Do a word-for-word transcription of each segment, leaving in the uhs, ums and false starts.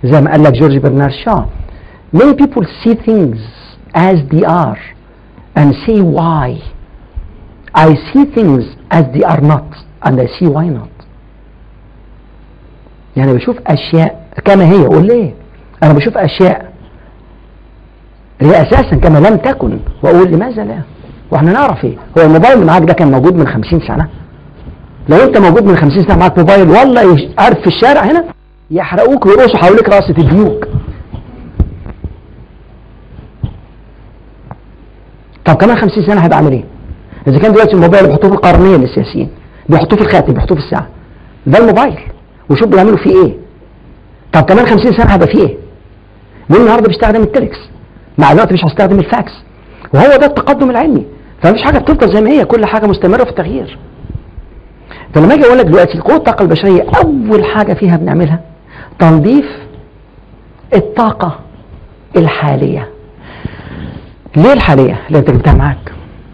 زي ما قال لك جورج برنارد شو. Many people see things as they are and say why. I see things as they are not and I see why not. يعني بشوف أشياء كما هي. قول ليه؟ أنا بشوف أشياء هي أساسا كما لم تكن وأقول لماذا لا؟ وإحنا نعرف إيه؟ هو الموبايل اللي معاك ده كان موجود من خمسين سنة؟ لو أنت موجود من خمسين سنة معاك موبايل والله عارف في الشارع هنا يحرقوك ويرقصوا حواليك رقصة الديوك. طب كمان خمسين سنة هيبقى عامل إيه؟ إذا كان دلوقتي الموبايل بيحطوه في القرنية للسياسيين، بيحطوه في الخاتم، بيحطوه في الساعة. ده الموبايل وشوف بيعملوا فيه إيه؟ طب كمان خمسين سنة هيبقى فيه إيه؟ مين النهارده بيستخدم التليكس؟ مع الوقت مش هستخدم الفاكس. وهو ده التقدم العلمي. فمفيش حاجة بتفضل زي ما هي، كل حاجة مستمرة في التغيير. فلما اجي اقول لك دلوقتي قوة الطاقة البشرية أول حاجة فيها بنعملها تنظيف الطاقة الحالية. ليه الحالية؟ اللي انت جبتها معاك.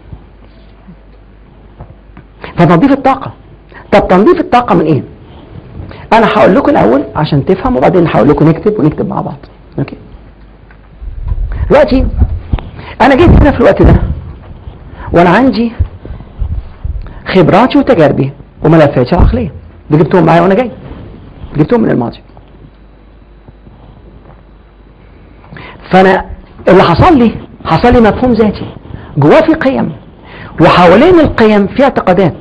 فتنظيف الطاقة. طب تنظيف الطاقة من ايه؟ أنا هقول لكم الأول عشان تفهم وبعدين هقول لكم نكتب ونكتب مع بعض. اوكي. دلوقتي أنا جيت هنا في الوقت ده وأنا عندي خبراتي وتجاربي وملفاتي العقلية. دي جبتهم معايا وأنا جاي. جبتهم من الماضي. فأنا اللي حصل لي حصل لي مفهوم ذاتي. جواه في قيم وحوالين القيم في اعتقادات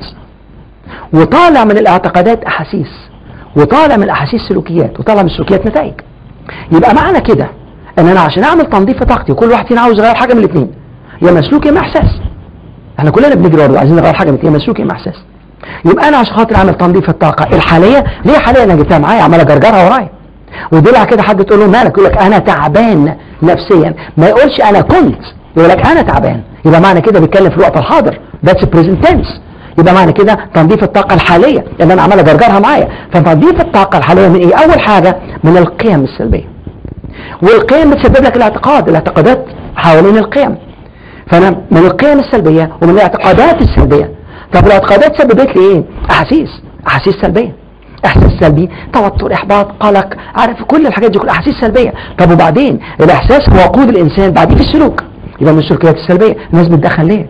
وطالع من الاعتقادات أحاسيس وطالع من الأحاسيس سلوكيات وطالع من السلوكيات نتائج. يبقى معنى كده ان انا عشان اعمل تنظيف في طاقتي وكل واحد فينا عاوز يغير حاجه من الاثنين، يا مسلوك يا اما احساس. احنا كلنا بنجري ورا عايزين نغير حاجه من الاثنين، يا مسلوك يا اما احساس. يبقى انا عشان خاطر اعمل تنظيف الطاقه الحاليه، ليه حاليا انا جبتها معايا عمال اجرجرها ورايا ودلع كده حد تقول له مالك؟ يقول لك انا تعبان نفسيا. ما يقولش انا كنت، يقول لك انا تعبان. يبقى معنى كده بيتكلم في الوقت الحاضر. ذاتس بريزنت تنس. يبقى معنى كده تنظيف الطاقه الحاليه اللي انا عمال اجرجرها معايا. فتنظيف الطاقه الحاليه من ايه؟ اول حاجه من القيم السلبيه. والقيم بتسبب لك الاعتقاد، الاعتقادات حوالين القيم. فانا من القيم السلبيه ومن الاعتقادات السلبيه. طب الاعتقادات سببت لي ايه؟ احاسيس، احاسيس سلبيه. احساس سلبي، توتر، احباط، قلق، عارف كل الحاجات دي كلها احاسيس سلبيه. طب وبعدين الاحساس هو وقود الانسان بعدين في السلوك. يبقى من السلوكيات السلبيه. ناس بتدخن ليه؟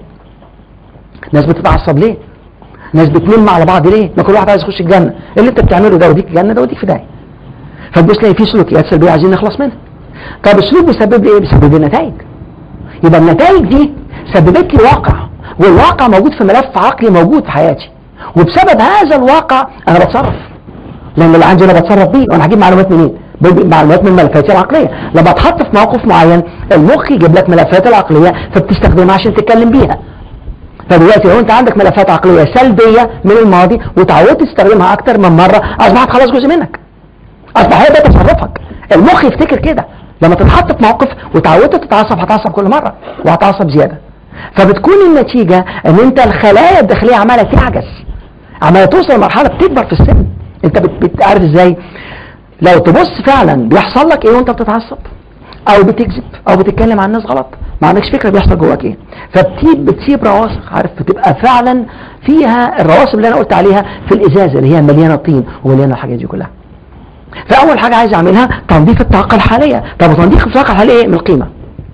ناس بتتعصب ليه؟ ناس بتنم على بعض ليه؟ ما كل واحد عايز يخش الجنه. اللي انت بتعمله ده وديك الجنه ده وديك في داهيه. فتبص تلاقي في سلوكيات سلبيه عايزين نخلص منها. طب السلوك بيسبب لي ايه؟ بيسبب لي نتائج. يبقى النتائج دي سببت لي واقع، والواقع موجود في ملف عقلي موجود في حياتي، وبسبب هذا الواقع انا بتصرف. لان اللي عندي انا بتصرف بيه، وانا هجيب معلومات منين؟ بجيب معلومات من ملفاتي العقليه. لما اتحط في موقف معين المخ يجيب لك ملفات العقليه فبتستخدمها عشان تتكلم بيها. فدلوقتي لو انت عندك ملفات عقليه سلبيه من الماضي وتعودت تستخدمها اكتر من مره، اصبحت خلاص جزء منك. اصبح هي ده تصرفك. المخ يفتكر كده. لما تتحط في موقف وتعودت تتعصب هتعصب كل مره وهتعصب زياده. فبتكون النتيجه ان انت الخلايا الداخليه عماله تعجز، عماله توصل لمرحله بتكبر في السن. انت بتعرف ازاي؟ لو تبص فعلا بيحصل لك ايه وانت بتتعصب او بتكذب او بتتكلم عن الناس غلط، ما عندكش فكره بيحصل جواك ايه. فبتسيب بتسيب رواسب، عارف، بتبقى فعلا فيها الرواسب اللي انا قلت عليها في الازازه اللي هي مليانه طين ومليانه الحاجات دي كلها. فاول حاجه عايز اعملها تنظيف الطاقه الحاليه. طب تنظيف الطاقه الحاليه ايه؟ من القيمه.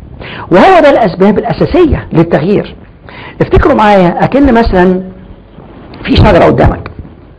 وهو ده الاسباب الاساسيه للتغيير. افتكروا معايا اكن مثلا في شجره قدامك،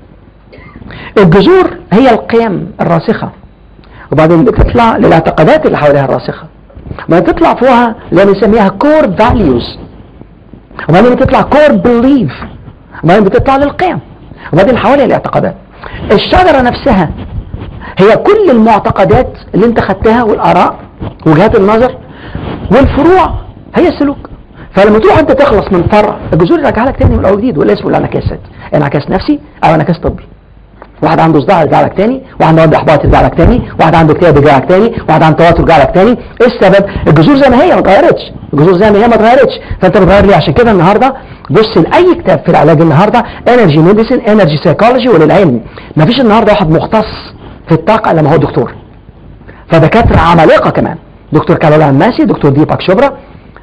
الجذور هي القيم الراسخه، وبعدين بتطلع للاعتقادات اللي حواليها الراسخه، وبعدين تطلع فوقها اللي بنسميها كور فاليوز، وبعدين بتطلع كور بليف، وبعدين بتطلع للقيم، وبعدين حواليها الاعتقادات. الشجره نفسها هي كل المعتقدات اللي انت خدتها والاراء وجهات النظر، والفروع هي السلوك. فلما تروح انت تخلص من فرع، الجذور يرجع لك تاني من الاول جديد، ولا اسمه الانعكاسات، انعكاس نفسي او انعكاس طبي. واحد عنده صداع يرجع لك تاني، واحد عنده احباط يرجع لك تاني، واحد عنده اكتئاب يرجع لك تاني، واحد عنده توتر يرجع لك تاني. ايه السبب؟ الجذور زي ما هي ما اتغيرتش، الجذور زي ما هي ما اتغيرتش. فانت بتغير ليه؟ عشان كده النهارده بص لاي كتاب في العلاج النهارده، انرجي ميديسن، انرجي سايكولوجي، وللعلم ما فيش النهارده واحد مختص في الطاقه الا ما هو دكتور. فدكاتره عمالقه كمان، دكتور كارولين ماسي، دكتور ديباك شوبرا،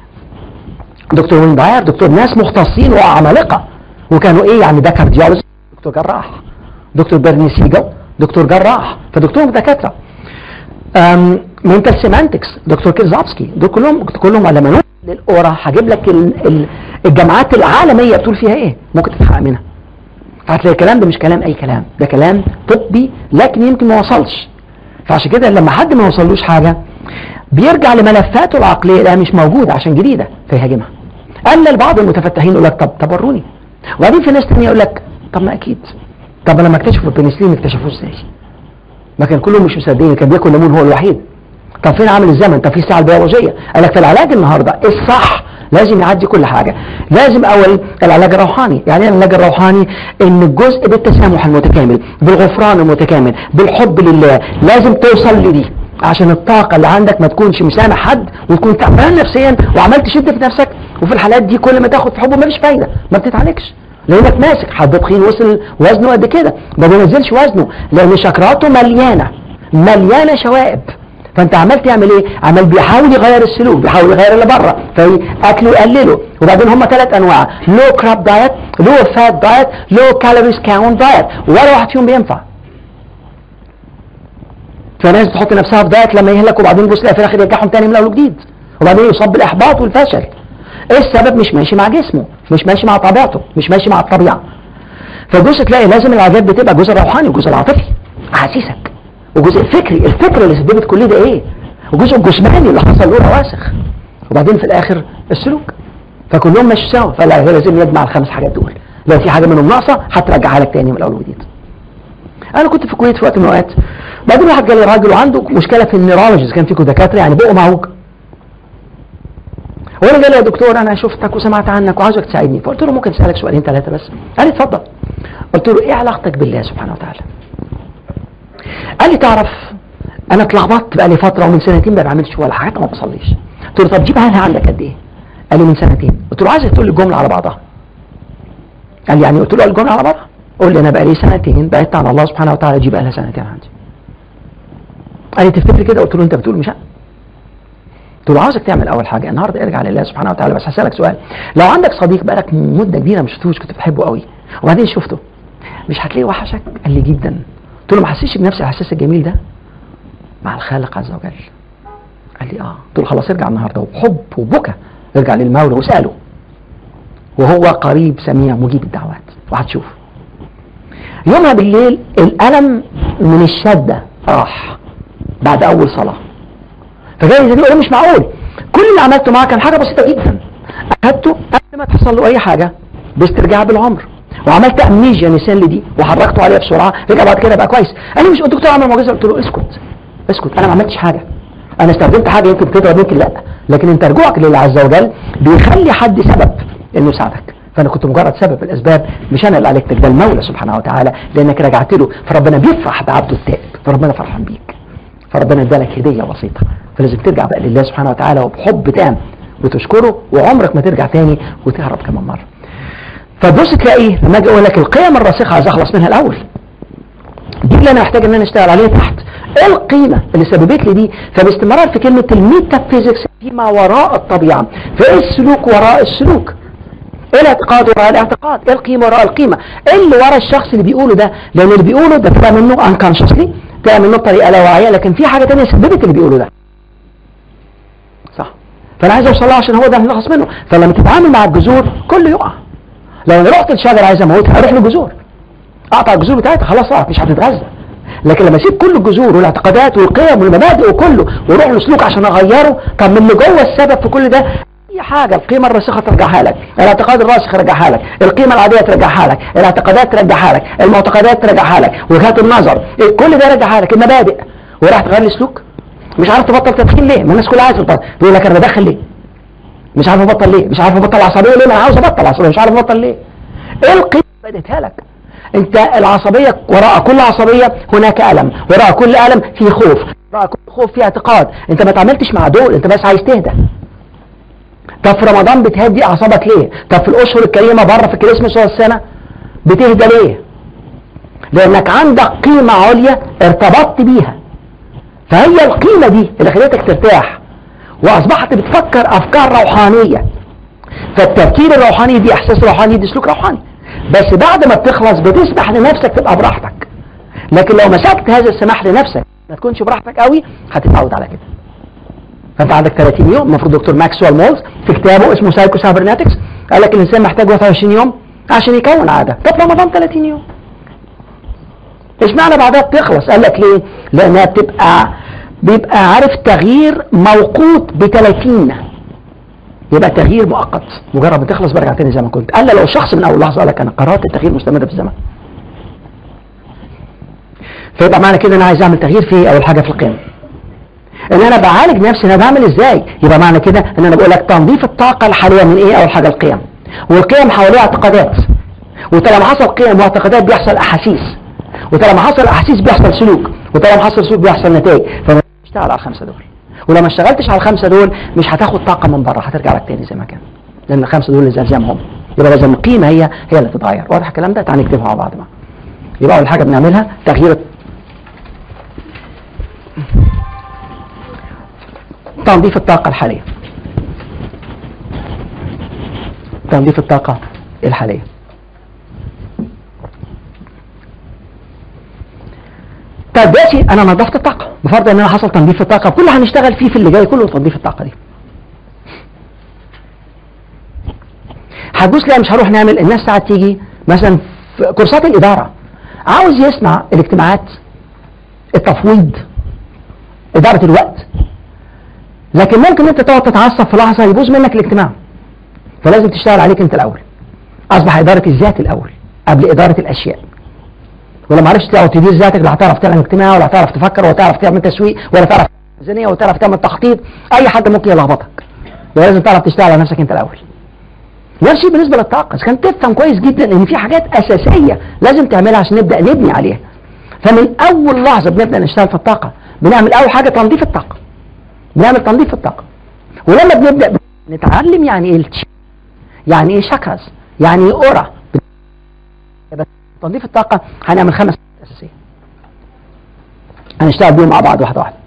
دكتور وين باير، دكتور ناس مختصين وعمالقه. وكانوا ايه يعني؟ ده كارديولوجي، دكتور جراح، دكتور بيرني سيجل، دكتور جراح، فدكتور دكاتره. منتال سيمانتكس دكتور كيرزابسكي، دول كلهم كلهم علماء للاورا. هجيب لك الجامعات العالميه بتقول فيها ايه ممكن تتحقق منها. هتلاقي الكلام ده مش كلام اي كلام، ده كلام طبي لكن يمكن ما وصلش. فعشان كده لما حد ما وصلوش حاجه بيرجع لملفاته العقليه اللي مش موجوده عشان جديده فيهاجمها. الا البعض المتفتحين يقول لك طب طب وروني، وبعدين في ناس ثانيه يقول لك طب ما اكيد، طب لما اكتشفوا البنسلين اكتشفوه ازاي؟ ما كان كلهم مش مصدقين، كان بياكل ليمون هو الوحيد. طب فين عامل الزمن؟ طب في الساعه البيولوجيه. قال لك في العلاج النهارده الصح لازم يعدي كل حاجه. لازم اول العلاج الروحاني. يعني ايه العلاج الروحاني؟ ان الجزء بالتسامح المتكامل، بالغفران المتكامل، بالحب لله، لازم توصل لدي عشان الطاقه اللي عندك ما تكونش مسامح حد وتكون تعبان نفسيا وعمال تشد في نفسك. وفي الحالات دي كل ما تاخد في حبه مفيش فايده، ما بتتعالجش لانك ماسك حد تخين وصل وزنه قد كده ما بينزلش وزنه لان شكراته مليانه مليانه شوائب. فانت عمال تعمل ايه؟ عمال بيحاول يغير السلوك، بيحاول يغير اللي بره، فاكله يقلله. وبعدين هم ثلاث انواع، لو كراب دايت، لو فات دايت، لو كالوريز كاونت دايت، ولا واحد فيهم بينفع. فناس تحط نفسها في دايت لما يهلك وبعدين يبص في الاخر يرجعهم تاني من اول وجديد، وبعدين يصاب بالاحباط والفشل. ايه السبب؟ مش ماشي مع جسمه، مش ماشي مع طبيعته، مش ماشي مع الطبيعه. فالجزء تلاقي لازم العادات بتبقى الجزء الروحاني والجزء العاطفي احاسيسك، والجزء الفكري، الفكره اللي سببت كل ده ايه، والجزء الجسماني اللي حصل له رواسخ، وبعدين في الاخر السلوك. فكلهم ماشي سوا. فلازم يجمع الخمس حاجات دول. لو في حاجه منهم ناقصه هترجعها لك تاني من الاول وجديد. انا كنت في الكويت في وقت من الاوقات، بعدين واحد جالي راجل وعنده مشكله في النيرولوجيز، كان فيكم دكاتره يعني بقه معوج. وانا قال لي يا دكتور انا شفتك وسمعت عنك وعاوزك تساعدني. فقلت له ممكن اسالك سؤالين ثلاثه بس؟ قال لي اتفضل. قلت له ايه علاقتك بالله سبحانه وتعالى؟ قال لي تعرف انا اتلخبطت بقى لي فتره ومن سنتين ما بعملش ولا حاجه، ما بصليش. قلت له طب جيب عنها عندك قد ايه؟ قال لي من سنتين. قلت له عايزك تقول لي الجمله على بعضها. قال لي يعني؟ قلت له الجمله على بعضها. قول لي انا بقى لي سنتين بعدت عن الله سبحانه وتعالى، دي بقى لها سنتين عندي. قال لي تفتكر كده؟ قلت له انت بتقول مش أنا. قلت له عاوزك تعمل اول حاجه النهارده ارجع لله سبحانه وتعالى. بس هسالك سؤال، لو عندك صديق بقالك مده كبيره ما شفتوش كنت بتحبه قوي وبعدين شفته، مش هتلاقيه وحشك؟ قال لي جدا. قلت له ما حسيتش بنفس الاحساس الجميل ده مع الخالق عز وجل؟ قال لي اه. قلت له خلاص ارجع النهارده وبحب وبكى ارجع للمولى واساله، وهو قريب سميع مجيب الدعوات وهتشوف. يومها بالليل الالم من الشده راح بعد اول صلاه. فجاي يقول مش معقول، كل اللي عملته معاه كان حاجه بسيطه جدا، اخدته قبل ما تحصل له اي حاجه باسترجاع بالعمر، وعملت امنيجيا نسان لدي وحركته عليها بسرعه، رجع بعد كده بقى كويس. قال لي مش الدكتور عمل معجزه؟ قلت له اسكت اسكت، انا ما عملتش حاجه، انا استخدمت حاجه يمكن تضرب يمكن لا، لكن انت رجوعك لله عز وجل بيخلي حد سبب انه يساعدك. فانا كنت مجرد سبب الاسباب، مش انا اللي عالجتك، ده المولى سبحانه وتعالى، لانك رجعت له. فربنا بيفرح بعبده التائب، فربنا فرحان بيك، فربنا ادالك هديه بسيطه. فلازم ترجع بقى لله سبحانه وتعالى وبحب تام وتشكره، وعمرك ما ترجع تاني وتهرب كمان مره. فبص تلاقيه لما اجي اقول لك القيم الراسخه عايز اخلص منها الاول، دي اللي انا محتاج ان انا اشتغل عليها تحت. ايه القيمه اللي سببت لي دي؟ فباستمرار في كلمه الميتافيزيكس فيما وراء الطبيعه، فايه السلوك وراء السلوك؟ ايه الاعتقاد وراء الاعتقاد؟ ايه القيمه وراء القيمه؟ ايه اللي ورا الشخص اللي بيقوله ده؟ لان اللي بيقوله ده طلع منه unconsciously، طلع منه بطريقه لا واعيه، لكن في حاجه ثانيه سببت اللي بيقوله ده. صح؟ فانا عايز اوصل له عشان هو ده نخلص منه. فلما تتعامل مع الجذور كله يقع. لو انا رحت الشجره عايز اموتها اروح للجذور، اقطع الجذور بتاعتها خلاص اقعد مش هتتغذى. لكن لما اسيب كل الجذور والاعتقادات والقيم والمبادئ وكله واروح لسلوك عشان اغيره، طب من اللي جوه السبب في كل ده اي حاجه، القيمه الراسخه ترجعها لك، الاعتقاد الراسخ يرجعها لك، القيمه العاديه ترجعها لك، الاعتقادات ترجعها لك، المعتقدات ترجعها لك، وجهات النظر، كل ده يرجعها لك، المبادئ. وراح تغير لي سلوك؟ مش عارف تبطل تدخين ليه؟ ما الناس كلها عايزه تبطل، بيقول لك انا بدخن ليه؟ مش عارف ابطل ليه؟ مش عارف ابطل عصبيه ليه؟ ما انا عاوز ابطل عصبيه مش عارف ابطل ليه؟ ايه القيمه اللي بديتها لك؟ انت العصبيه وراء كل عصبيه هناك الم، وراء كل الم في خوف، وراء كل خوف في اعتقاد. انت ما تعاملتش مع دول، انت بس عايز تهدى. طب في رمضان بتهدي اعصابك ليه؟ طب في الاشهر الكريمه بره في الكريسماس والسنه بتهدى ليه؟ لانك عندك قيمه عليا ارتبطت بيها. فهي القيمه دي اللي خلتك ترتاح واصبحت بتفكر افكار روحانيه. فالتفكير الروحاني دي احساس روحاني، دي سلوك روحاني. بس بعد ما بتخلص بتسمح لنفسك تبقى براحتك. لكن لو مسكت هذا السماح لنفسك ما تكونش براحتك قوي هتتعود على كده. فانت عندك ثلاثين يوم. المفروض دكتور ماكسويل مولز في كتابه اسمه سايكو سايبرناتكس قال لك الانسان محتاج واحد وعشرين يوم عشان يكون عاده. طب رمضان ثلاثين يوم، اشمعنى بعدها بتخلص؟ قال لك ليه؟ لانها بتبقى بيبقى عارف تغيير موقوت ب ثلاثين، يبقى تغيير مؤقت، مجرد ما تخلص برجع تاني زي ما كنت. قال لو شخص من اول لحظه قال لك انا قررت التغيير مستمر في الزمن، فيبقى معنى كده انا عايز اعمل تغيير في اول حاجه في القيم. ان انا بعالج نفسي، انا بعمل ازاي؟ يبقى معنى كده ان انا بقول لك تنظيف الطاقه الحاليه من ايه؟ اول حاجه القيم، والقيم حواليها اعتقادات، وطالما حصل قيم واعتقادات بيحصل احاسيس، وطالما حصل احاسيس بيحصل سلوك، وطالما حصل سلوك بيحصل نتائج. فما تشتغل على الخمسه دول، ولما اشتغلتش على الخمسه دول مش هتاخد طاقه من بره، هترجع لك تاني زي ما كان، لان الخمسه دول اللي زلزامهم. يبقى لازم القيمه هي هي اللي تتغير. واضح الكلام ده؟ تعالى نكتبها مع بعض بقى. يبقى اول حاجه بنعملها تغيير تنظيف الطاقه الحاليه. تنظيف الطاقه الحاليه. طيب دلوقتي انا نظفت الطاقه، بفرض ان انا حصل تنظيف الطاقه، كل اللي هنشتغل فيه في اللي جاي كله تنظيف الطاقه دي. هتبص لا مش هروح نعمل، الناس ساعات تيجي مثلا في كورسات الاداره عاوز يسمع الاجتماعات، التفويض، اداره الوقت، لكن ممكن انت تقعد تتعصب في لحظه يبوظ منك الاجتماع. فلازم تشتغل عليك انت الاول. اصبح اداره الذات الاول قبل اداره الاشياء. ولما ما عرفتش تقعد تدير ذاتك لا هتعرف تعمل اجتماع، ولا هتعرف تفكر، ولا هتعرف تعمل تسويق، ولا تعرف تعمل ميزانيه، ولا تعرف تعمل تخطيط. اي حد ممكن يلخبطك. لازم تعرف تشتغل على نفسك انت الاول. نفس الشيء بالنسبه للطاقه، اذا كنت تفهم كويس جدا ان في حاجات اساسيه لازم تعملها عشان نبدا نبني عليها. فمن اول لحظه بنبدا نشتغل في الطاقه بنعمل اول حاجه تنظيف الطاقه. بنعمل تنظيف الطاقه. ولما بنبدا نتعلم يعني ايه يعني ايه شاكراز، يعني ايه اورا. بس تنظيف الطاقه هنعمل خمس اساسيه هنشتغل بيهم مع بعض واحده واحده.